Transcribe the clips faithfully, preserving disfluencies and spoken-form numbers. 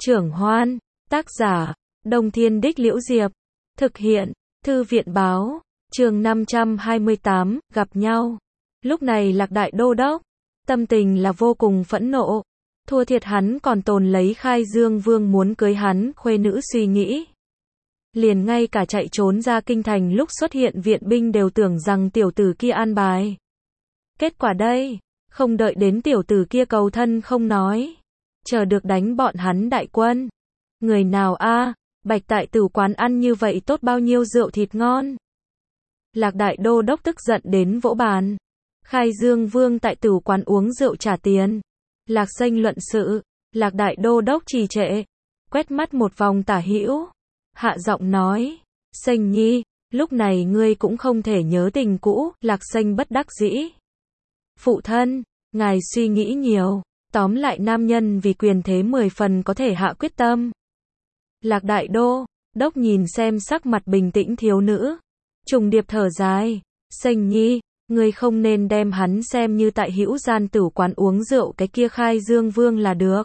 Trưởng Hoan, tác giả, Đông Thiên Đích Liễu Diệp, thực hiện, Thư viện Báo, chương năm trăm hai mươi tám, gặp nhau. Lúc này Lạc Đại Đô Đốc, tâm tình là vô cùng phẫn nộ, thua thiệt hắn còn tồn lấy Khai Dương Vương muốn cưới hắn khuê nữ suy nghĩ. Liền ngay cả chạy trốn ra kinh thành lúc xuất hiện viện binh đều tưởng rằng tiểu tử kia an bài. Kết quả đây, không đợi đến tiểu tử kia cầu thân không nói, chờ được đánh bọn hắn đại quân. Người nào a, Bạch tại tử quán ăn như vậy tốt bao nhiêu rượu thịt ngon. Lạc Đại Đô Đốc tức giận đến vỗ bàn. Khai Dương Vương tại tử quán uống rượu trả tiền. Lạc Sanh luận sự, Lạc Đại Đô Đốc trì trệ, quét mắt một vòng tả hữu, hạ giọng nói, Sanh nhi, lúc này ngươi cũng không thể nhớ tình cũ. Lạc Sanh bất đắc dĩ. Phụ thân, ngài suy nghĩ nhiều, tóm lại nam nhân vì quyền thế mười phần có thể hạ quyết tâm. Lạc Đại Đô Đốc nhìn xem sắc mặt bình tĩnh thiếu nữ, trùng điệp thở dài, Sanh nhi, ngươi không nên đem hắn xem như tại hữu gian tử quán uống rượu cái kia Khai Dương Vương là được.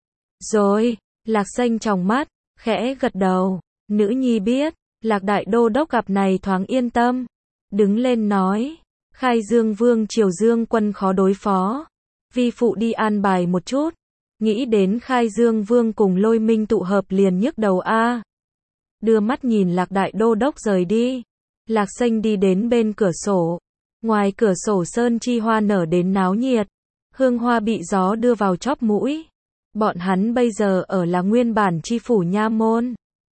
Rồi, Lạc Sanh trong mắt, khẽ gật đầu, nữ nhi biết. Lạc Đại Đô Đốc gặp này thoáng yên tâm, đứng lên nói, Khai Dương Vương Triều Dương quân khó đối phó, vi phụ đi an bài một chút. Nghĩ đến Khai Dương Vương cùng Lôi Minh tụ hợp liền nhức đầu a. Đưa mắt nhìn Lạc Đại Đô Đốc rời đi, Lạc Sanh đi đến bên cửa sổ. Ngoài cửa sổ sơn chi hoa nở đến náo nhiệt, hương hoa bị gió đưa vào chóp mũi. Bọn hắn bây giờ ở là nguyên bản chi phủ nha môn.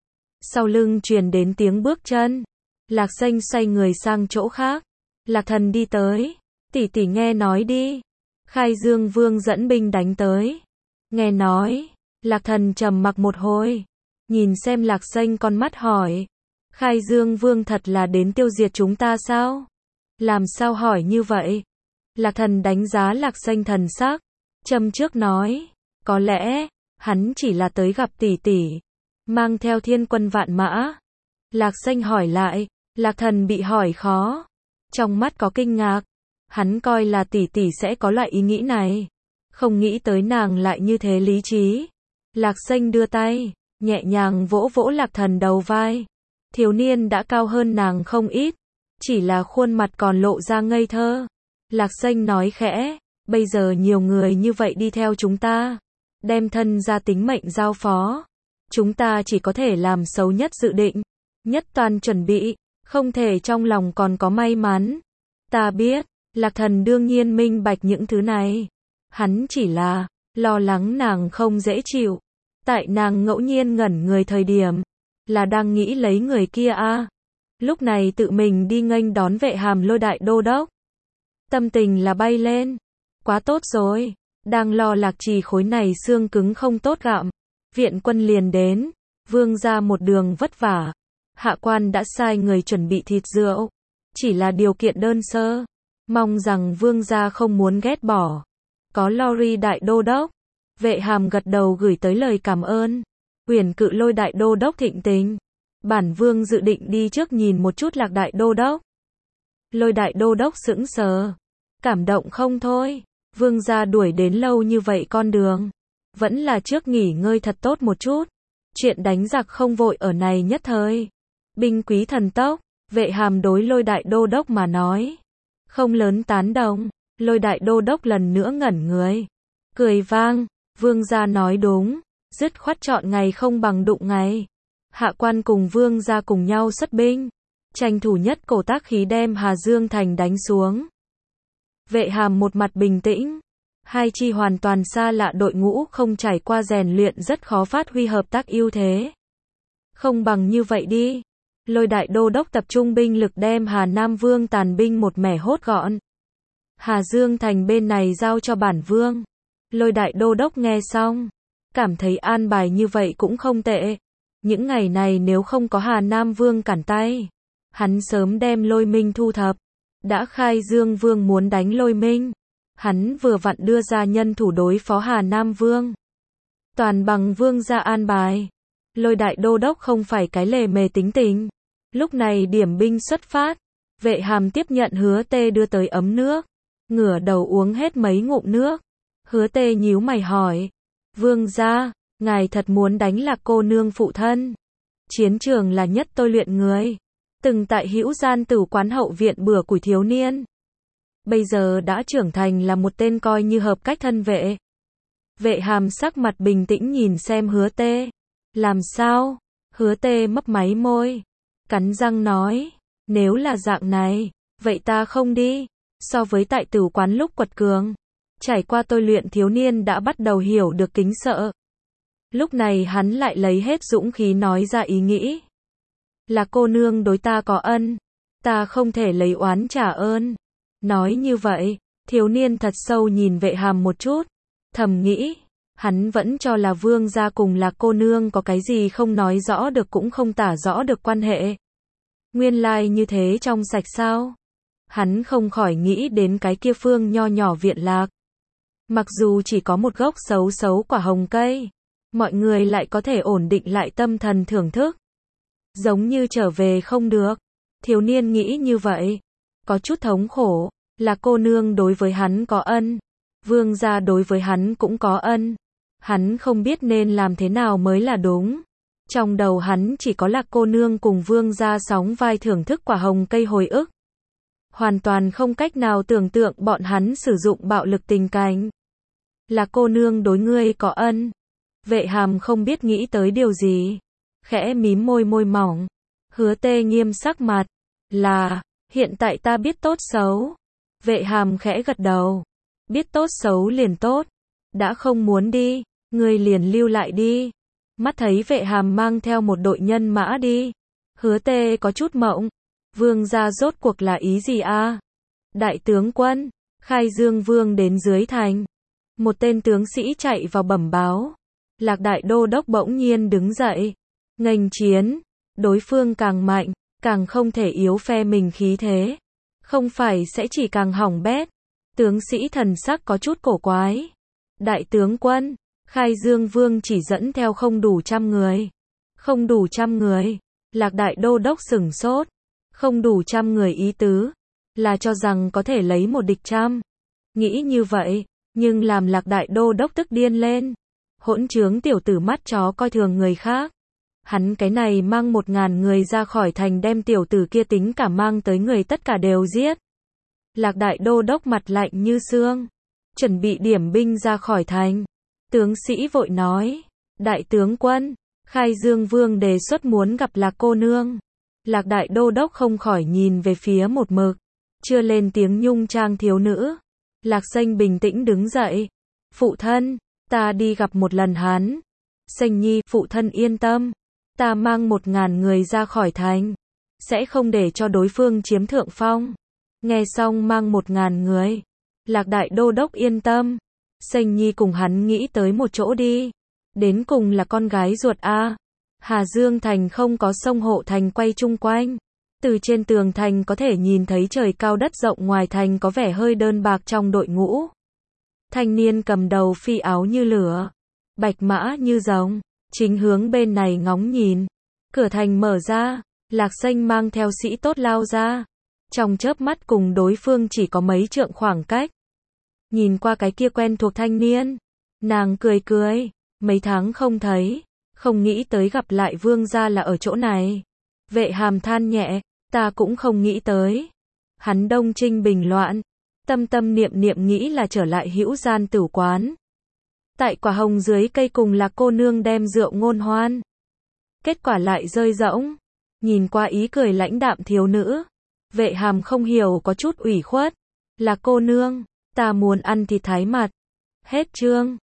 Sau lưng truyền đến tiếng bước chân, Lạc Sanh xoay người sang chỗ khác. Lạc Thần đi tới, tỷ tỷ nghe nói đi. Khai Dương Vương dẫn binh đánh tới. Nghe nói, Lạc Thần trầm mặc một hồi, nhìn xem Lạc Sanh con mắt hỏi, Khai Dương Vương thật là đến tiêu diệt chúng ta sao? Làm sao hỏi như vậy? Lạc Thần đánh giá Lạc Sanh thần sắc, châm trước nói, có lẽ, hắn chỉ là tới gặp tỷ tỷ, mang theo thiên quân vạn mã. Lạc Sanh hỏi lại, Lạc Thần bị hỏi khó, trong mắt có kinh ngạc, hắn coi là tỷ tỷ sẽ có loại ý nghĩ này, không nghĩ tới nàng lại như thế lý trí. Lạc Sanh đưa tay, nhẹ nhàng vỗ vỗ Lạc Thần đầu vai, thiếu niên đã cao hơn nàng không ít, chỉ là khuôn mặt còn lộ ra ngây thơ. Lạc Sanh nói khẽ, bây giờ nhiều người như vậy đi theo chúng ta, đem thân ra tính mệnh giao phó, chúng ta chỉ có thể làm xấu nhất dự định, nhất toàn chuẩn bị, không thể trong lòng còn có may mắn. Ta biết, Lạc Thần đương nhiên minh bạch những thứ này, hắn chỉ là lo lắng nàng không dễ chịu. Tại nàng ngẫu nhiên ngẩn người thời điểm, là đang nghĩ lấy người kia a. Lúc này tự mình đi nghênh đón Vệ Hàm Lôi Đại Đô Đốc, tâm tình là bay lên, quá tốt rồi. Đang lo Lạc Trì khối này xương cứng không tốt gặm, viện quân liền đến. Vương gia một đường vất vả, hạ quan đã sai người chuẩn bị thịt rượu, chỉ là điều kiện đơn sơ, mong rằng vương gia không muốn ghét bỏ. Có Lori Đại Đô Đốc. Vệ Hàm gật đầu gửi tới lời cảm ơn. Uyển Cự Lôi Đại Đô Đốc thịnh tình, bản vương dự định đi trước nhìn một chút Lạc Đại Đô Đốc. Lôi Đại Đô Đốc sững sờ, cảm động không thôi. Vương gia đuổi đến lâu như vậy con đường, vẫn là trước nghỉ ngơi thật tốt một chút. Chuyện đánh giặc không vội ở này nhất thời, binh quý thần tốc. Vệ Hàm đối Lôi Đại Đô Đốc mà nói, không lớn tán đồng. Lôi Đại Đô Đốc lần nữa ngẩn người, cười vang, vương gia nói đúng, dứt khoát chọn ngày không bằng đụng ngày. Hạ quan cùng vương gia cùng nhau xuất binh, tranh thủ nhất cổ tác khí đem Hà Dương thành đánh xuống. Vệ Hàm một mặt bình tĩnh, hai chi hoàn toàn xa lạ đội ngũ không trải qua rèn luyện rất khó phát huy hợp tác ưu thế. Không bằng như vậy đi. Lôi Đại Đô Đốc tập trung binh lực đem Hà Nam Vương tàn binh một mẻ hốt gọn. Hà Dương thành bên này giao cho bản vương. Lôi Đại Đô Đốc nghe xong, cảm thấy an bài như vậy cũng không tệ. Những ngày này nếu không có Hà Nam Vương cản tay, hắn sớm đem Lôi Minh thu thập. Đã Khai Dương Vương muốn đánh Lôi Minh, hắn vừa vặn đưa ra nhân thủ đối phó Hà Nam Vương. Toàn bằng vương gia an bài. Lôi Đại Đô Đốc không phải cái lề mề tính tình. Lúc này điểm binh xuất phát, Vệ Hàm tiếp nhận Hứa Tê đưa tới ấm nước, ngửa đầu uống hết mấy ngụm nước. Hứa Tê nhíu mày hỏi, vương gia, ngài thật muốn đánh Lạc cô nương phụ thân. Chiến trường là nhất tôi luyện người. Từng tại Hữu Gian Tử quán hậu viện bừa củi thiếu niên. Bây giờ đã trưởng thành là một tên coi như hợp cách thân vệ. Vệ Hàm sắc mặt bình tĩnh nhìn xem Hứa Tê. Làm sao? Hứa Tê mấp máy môi. Cắn răng nói. Nếu là dạng này, vậy ta không đi. So với tại Tử quán lúc quật cường, trải qua tôi luyện thiếu niên đã bắt đầu hiểu được kính sợ. Lúc này hắn lại lấy hết dũng khí nói ra ý nghĩ. Là cô nương đối ta có ân, ta không thể lấy oán trả ơn. Nói như vậy, thiếu niên thật sâu nhìn Vệ Hàm một chút, thầm nghĩ, hắn vẫn cho là Vương gia cùng là cô nương có cái gì không nói rõ được cũng không tả rõ được quan hệ. Nguyên lai như thế trong sạch sao? Hắn không khỏi nghĩ đến cái kia phương nho nhỏ viện lạc. Mặc dù chỉ có một gốc xấu xấu quả hồng cây, mọi người lại có thể ổn định lại tâm thần thưởng thức. Giống như trở về không được. Thiếu niên nghĩ như vậy. Có chút thống khổ. Là cô nương đối với hắn có ân. Vương gia đối với hắn cũng có ân. Hắn không biết nên làm thế nào mới là đúng. Trong đầu hắn chỉ có Lạc cô nương cùng vương gia sóng vai thưởng thức quả hồng cây hồi ức. Hoàn toàn không cách nào tưởng tượng bọn hắn sử dụng bạo lực tình cảnh. Là cô nương đối ngươi có ân. Vệ Hàm không biết nghĩ tới điều gì. Khẽ mím môi môi mỏng. Hứa Tê nghiêm sắc mặt. Là, hiện tại ta biết tốt xấu. Vệ Hàm khẽ gật đầu. Biết tốt xấu liền tốt. Đã không muốn đi, ngươi liền lưu lại đi. Mắt thấy Vệ Hàm mang theo một đội nhân mã đi. Hứa Tê có chút mộng. Vương gia rốt cuộc là ý gì a? Đại tướng quân, Khai Dương Vương đến dưới thành. Một tên tướng sĩ chạy vào bẩm báo. Lạc đại đô đốc bỗng nhiên đứng dậy. Nghênh chiến, đối phương càng mạnh, càng không thể yếu phe mình khí thế. Không phải sẽ chỉ càng hỏng bét. Tướng sĩ thần sắc có chút cổ quái. Đại tướng quân, Khai Dương Vương chỉ dẫn theo không đủ trăm người. Không đủ trăm người. Lạc đại đô đốc sửng sốt. Không đủ trăm người ý tứ. Là cho rằng có thể lấy một địch trăm. Nghĩ như vậy, nhưng làm Lạc đại đô đốc tức điên lên. Hỗn trướng tiểu tử mắt chó coi thường người khác. Hắn cái này mang một ngàn người ra khỏi thành đem tiểu tử kia tính cả mang tới người tất cả đều giết. Lạc đại đô đốc mặt lạnh như xương. Chuẩn bị điểm binh ra khỏi thành. Tướng sĩ vội nói. Đại tướng quân, Khai Dương Vương đề xuất muốn gặp Lạc cô nương. Lạc đại đô đốc không khỏi nhìn về phía một mực. Chưa lên tiếng nhung trang thiếu nữ. Lạc Xanh bình tĩnh đứng dậy. Phụ thân, ta đi gặp một lần hắn. Xanh nhi, phụ thân yên tâm. Ta mang một ngàn người ra khỏi thành. Sẽ không để cho đối phương chiếm thượng phong. Nghe xong mang một ngàn người. Lạc đại đô đốc yên tâm. Xanh nhi cùng hắn nghĩ tới một chỗ đi. Đến cùng là con gái ruột a. Hà Dương thành không có sông hộ thành quay chung quanh. Từ trên tường thành có thể nhìn thấy trời cao đất rộng, ngoài thành có vẻ hơi đơn bạc trong đội ngũ. Thanh niên cầm đầu phi áo như lửa, bạch mã như rồng, chính hướng bên này ngóng nhìn. Cửa thành mở ra, Lạc Xanh mang theo sĩ tốt lao ra. Trong chớp mắt cùng đối phương chỉ có mấy trượng khoảng cách. Nhìn qua cái kia quen thuộc thanh niên, nàng cười cười, mấy tháng không thấy, không nghĩ tới gặp lại vương gia là ở chỗ này. Vệ Hàm than nhẹ, ta cũng không nghĩ tới. Hắn Đông Trinh bình loạn, tâm tâm niệm niệm nghĩ là trở lại Hữu Gian Tử quán. Tại quả hồng dưới cây cùng Lạc cô nương đem rượu ngôn hoan. Kết quả lại rơi rỗng. Nhìn qua ý cười lãnh đạm thiếu nữ, Vệ Hàm không hiểu có chút ủy khuất. Lạc cô nương, ta muốn ăn thịt thái mặt. Hết chương.